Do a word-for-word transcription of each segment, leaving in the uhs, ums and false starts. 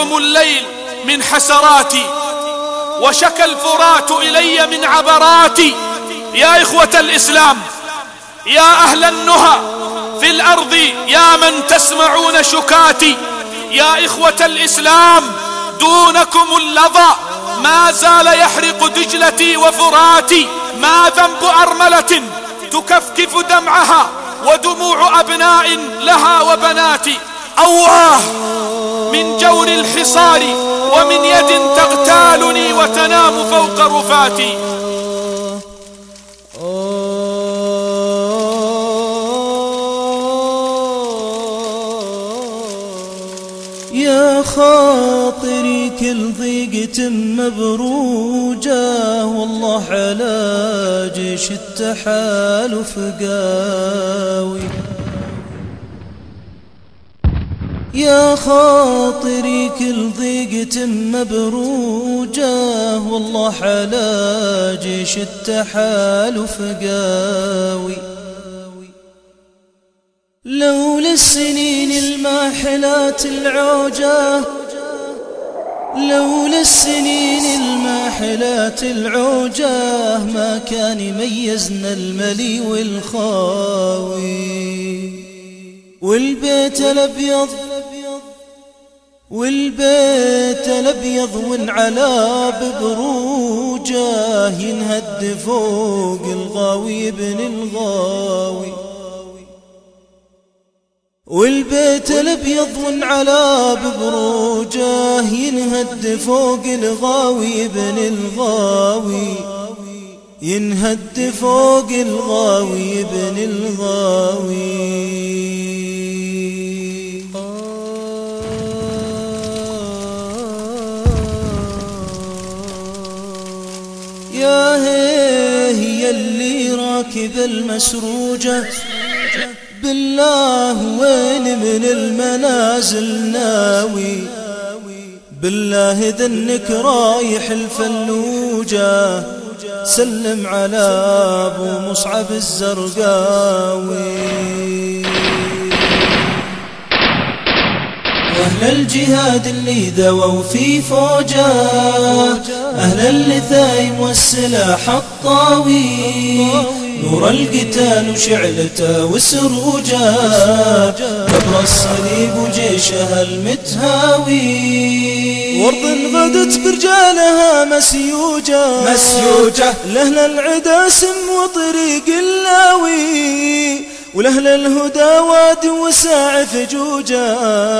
نجوم الليل من حسراتي، وشكى الفرات إلي من عبراتي. يا إخوة الإسلام، يا أهل النهى في الأرض، يا من تسمعون شكاتي، يا إخوة الإسلام دونكم اللظى ما زال يحرق دجلتي وفراتي. ما ذنب أرملة تكفكف دمعها ودموع أبناء لها وبنات؟ أواه من جور الحصار ومن يد تغتالني وتنام فوق رفاتي. يا خاطري كل ضيقة مبروجة، والله على جيش التحالف قاوي. يا خاطري كل ضيقة مبروجة، والله على جيش التحالف قاوي. لولا السنين الماحلات العوجة، لولا السنين الماحلات العوجة، ما كان يميزنا الملي والخاوي. والبيت الأبيض والبيت الأبيض وانعلى ببروجه، ينهد فوق الغاوي ابن الغاوي. والبيت الأبيض وانعلى ببروجه، ينهد فوق الغاوي ابن الغاوي. ينهد فوق الغاوي ابن الغاوي. يا هي اللي راكب المسروجة، بالله وين من المنازل ناوي؟ بالله ذنك رايح الفلوجة، سلم على أبو مصعب الزرقاوي. أهل الجهاد اللي ذووا في فوجه، أهل اللثايم والسلاح الطاوي، نور القتال وشعلته وسروجه، قبر الصليب وجيشها المتهاوي. وارض غدت برجالها مسيوجة، مسيوجة لأهل العدا سم وطريق اللاوي، ولأهل الهدى واد وساع فجوجه،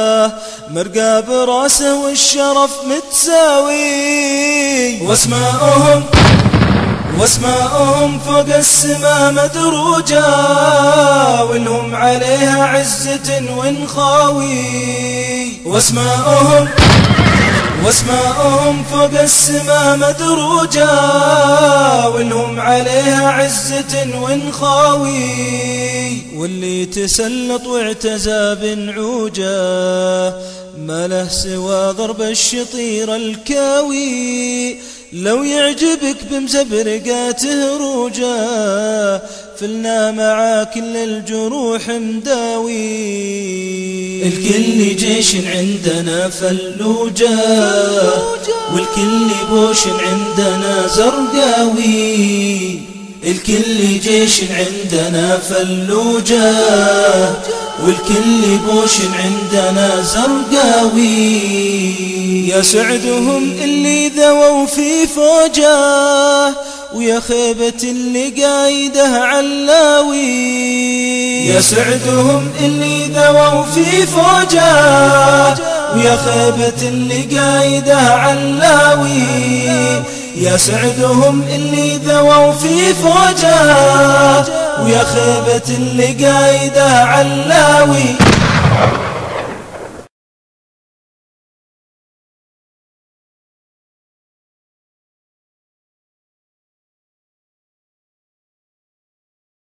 مرقى براسه والشرف متساوي. واسماؤهم واسماؤهم فوق السما مدروجة، ولهم عليها عزة ونخاوي. واسماؤهم واسماؤهم فوق السما مدروجة، ولهم عليها عزة ونخاوي. واللي تسلط واعتزى بنعوجة، ما له سوى ضرب الشطير الكاوي. لو يعجبك بمزبرقاته روجه، فلنا مع كل الجروح مداوي. الكل جيش عندنا فلوجه، والكل بوش عندنا زرقاوي. الكل جيش عندنا فلوجه، والكل بوش عندنا زرقاوي. يا سعدهم اللي ذووا في فوجه، ويا خيبة اللي قايده علاوي. يا سعدهم اللي ذووا في فوجه، ويا خيبة اللي قايده علاوي. يا سعدهم اللي ذووا في فوجه، ويا خيبة اللي قايده علاوي.